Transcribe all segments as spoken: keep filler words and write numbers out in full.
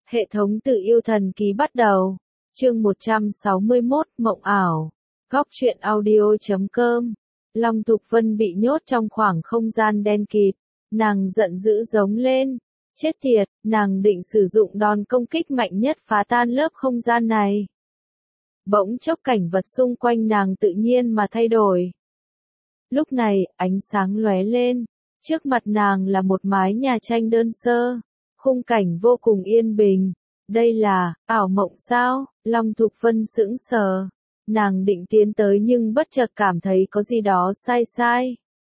Hệ thống tự yêu thần ký bắt đầu. Chương một trăm sáu mươi mốt, Mộng ảo. Góc truyện audio chấm com. Long Thục Vân bị nhốt trong khoảng không gian đen kịt. Nàng giận dữ giống lên. Chết tiệt, nàng định sử dụng đòn công kích mạnh nhất phá tan lớp không gian này. Bỗng chốc cảnh vật xung quanh nàng tự nhiên mà thay đổi. Lúc này, ánh sáng lóe lên. Trước mặt nàng là một mái nhà tranh đơn sơ. Khung cảnh vô cùng yên bình. Đây là ảo mộng sao? Long Thục Vân sững sờ. Nàng định tiến tới nhưng bất chợt cảm thấy có gì đó sai sai.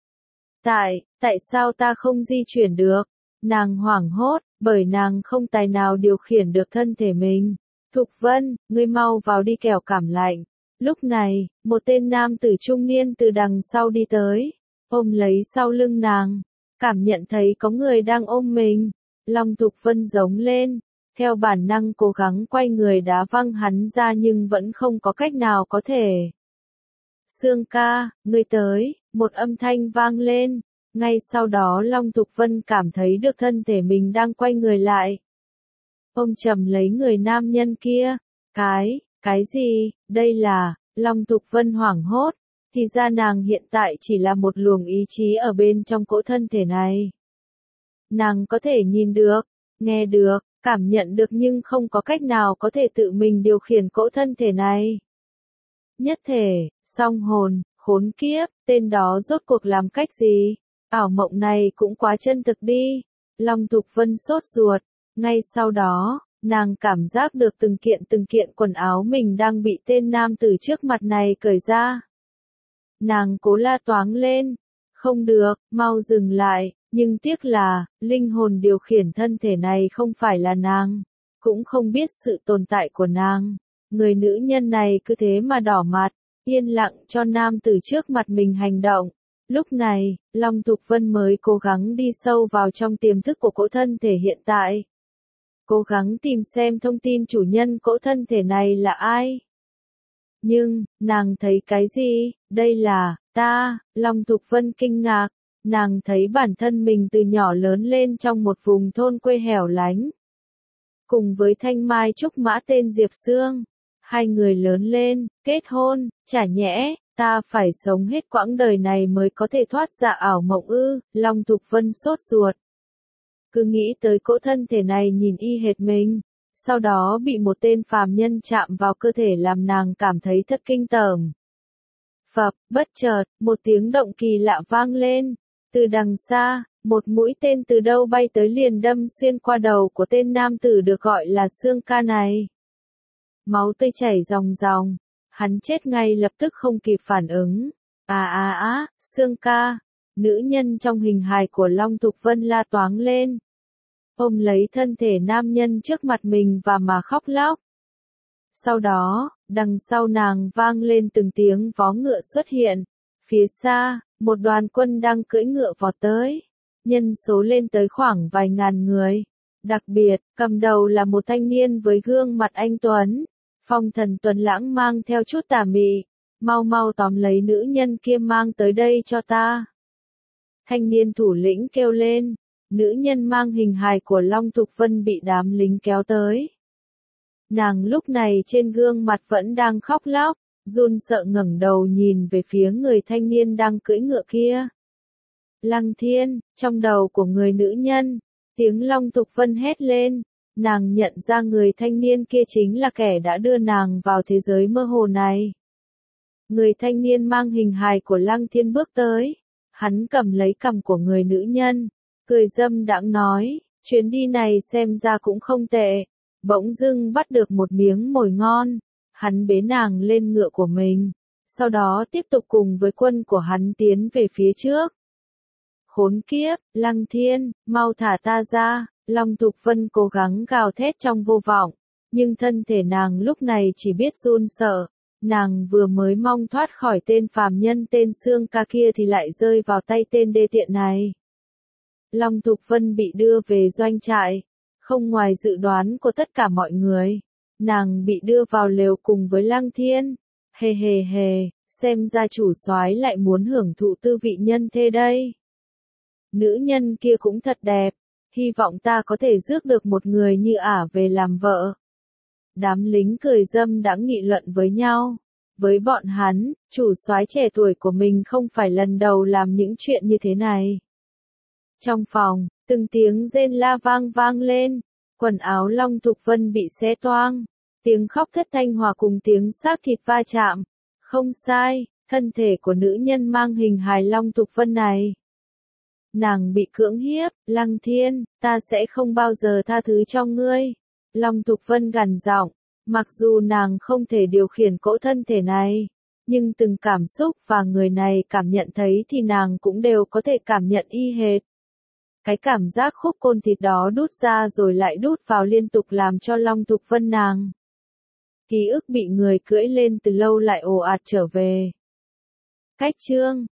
Tại, tại sao ta không di chuyển được? Nàng hoảng hốt, bởi nàng không tài nào điều khiển được thân thể mình. Thục Vân, ngươi mau vào đi kẻo cảm lạnh. Lúc này, một tên nam tử trung niên từ đằng sau đi tới, ôm lấy sau lưng nàng, cảm nhận thấy có người đang ôm mình. Long Thục Vân giống lên, theo bản năng cố gắng quay người đá văng hắn ra nhưng vẫn không có cách nào có thể. Sương ca, ngươi tới, một âm thanh vang lên, ngay sau đó Long Thục Vân cảm thấy được thân thể mình đang quay người lại. Ôm chầm lấy người nam nhân kia, cái, cái gì, đây là, Long Thục Vân hoảng hốt, thì ra nàng hiện tại chỉ là một luồng ý chí ở bên trong cỗ thân thể này. Nàng có thể nhìn được, nghe được, cảm nhận được nhưng không có cách nào có thể tự mình điều khiển cỗ thân thể này. Nhất thể, song hồn, khốn kiếp, tên đó rốt cuộc làm cách gì? Ảo mộng này cũng quá chân thực đi. Long Thục Vân sốt ruột, ngay sau đó, nàng cảm giác được từng kiện từng kiện quần áo mình đang bị tên nam tử trước mặt này cởi ra. Nàng cố la toáng lên, không được, mau dừng lại. Nhưng tiếc là, linh hồn điều khiển thân thể này không phải là nàng, cũng không biết sự tồn tại của nàng. Người nữ nhân này cứ thế mà đỏ mặt, yên lặng cho nam tử trước mặt mình hành động. Lúc này, Long Thục Vân mới cố gắng đi sâu vào trong tiềm thức của cỗ thân thể hiện tại. Cố gắng tìm xem thông tin chủ nhân cỗ thân thể này là ai. Nhưng, nàng thấy cái gì? Đây là, ta, Long Thục Vân kinh ngạc. Nàng thấy bản thân mình từ nhỏ lớn lên trong một vùng thôn quê hẻo lánh. Cùng với thanh mai trúc mã tên Diệp Sương, hai người lớn lên, kết hôn, chả nhẽ, ta phải sống hết quãng đời này mới có thể thoát ra ảo mộng ư? Long Thục Vân sốt ruột. Cứ nghĩ tới cỗ thân thể này nhìn y hệt mình, sau đó bị một tên phàm nhân chạm vào cơ thể làm nàng cảm thấy thật kinh tởm. Phập, bất chợt, một tiếng động kỳ lạ vang lên. Từ đằng xa, một mũi tên từ đâu bay tới liền đâm xuyên qua đầu của tên nam tử được gọi là Sương ca này. Máu tươi chảy ròng ròng, hắn chết ngay lập tức không kịp phản ứng. À à á, Sương ca, nữ nhân trong hình hài của Long Thục Vân la toáng lên. Ôm lấy thân thể nam nhân trước mặt mình và mà khóc lóc. Sau đó, đằng sau nàng vang lên từng tiếng vó ngựa xuất hiện. Phía xa, một đoàn quân đang cưỡi ngựa vọt tới. Nhân số lên tới khoảng vài ngàn người. Đặc biệt, cầm đầu là một thanh niên với gương mặt anh tuấn. Phong thần tuấn lãng mang theo chút tà mị. Mau mau tóm lấy nữ nhân kia mang tới đây cho ta. Thanh niên thủ lĩnh kêu lên. Nữ nhân mang hình hài của Long Thục Vân bị đám lính kéo tới. Nàng lúc này trên gương mặt vẫn đang khóc lóc. Run sợ ngẩng đầu nhìn về phía người thanh niên đang cưỡi ngựa kia. Lăng Thiên, trong đầu của người nữ nhân, tiếng Long Thục Vân hét lên, nàng nhận ra người thanh niên kia chính là kẻ đã đưa nàng vào thế giới mơ hồ này. Người thanh niên mang hình hài của Lăng Thiên bước tới, hắn cầm lấy cằm của người nữ nhân, cười dâm đãng nói, chuyến đi này xem ra cũng không tệ, bỗng dưng bắt được một miếng mồi ngon. Hắn bế nàng lên ngựa của mình, sau đó tiếp tục cùng với quân của hắn tiến về phía trước. Khốn kiếp, Lăng Thiên, mau thả ta ra, Long Thục Vân cố gắng gào thét trong vô vọng, nhưng thân thể nàng lúc này chỉ biết run sợ. Nàng vừa mới mong thoát khỏi tên phàm nhân tên Sương ca kia thì lại rơi vào tay tên đê tiện này. Long Thục Vân bị đưa về doanh trại, không ngoài dự đoán của tất cả mọi người. Nàng bị đưa vào lều cùng với Lăng Thiên. Hề hề hề, xem ra chủ soái lại muốn hưởng thụ tư vị nhân thê đây. Nữ nhân kia cũng thật đẹp. hy vọng ta có thể rước được một người như ả về làm vợ. Đám lính cười dâm đãng nghị luận với nhau. Với bọn hắn, chủ soái trẻ tuổi của mình không phải lần đầu làm những chuyện như thế này. Trong phòng, từng tiếng rên la vang vang lên, quần áo Long Thục Vân bị xé toang, tiếng khóc thất thanh hòa cùng tiếng xác thịt va chạm. Không sai, thân thể của nữ nhân mang hình hài Long Thục Vân này. Nàng bị cưỡng hiếp, Lăng Thiên, ta sẽ không bao giờ tha thứ cho ngươi. Long Thục Vân gằn giọng, mặc dù nàng không thể điều khiển cỗ thân thể này, nhưng từng cảm xúc và người này cảm nhận thấy thì nàng cũng đều có thể cảm nhận y hệt. Cái cảm giác khúc côn thịt đó đút ra rồi lại đút vào liên tục làm cho Long Thục Vân nàng. Ký ức bị người cưỡi lên từ lâu lại ồ ạt trở về. Cách chương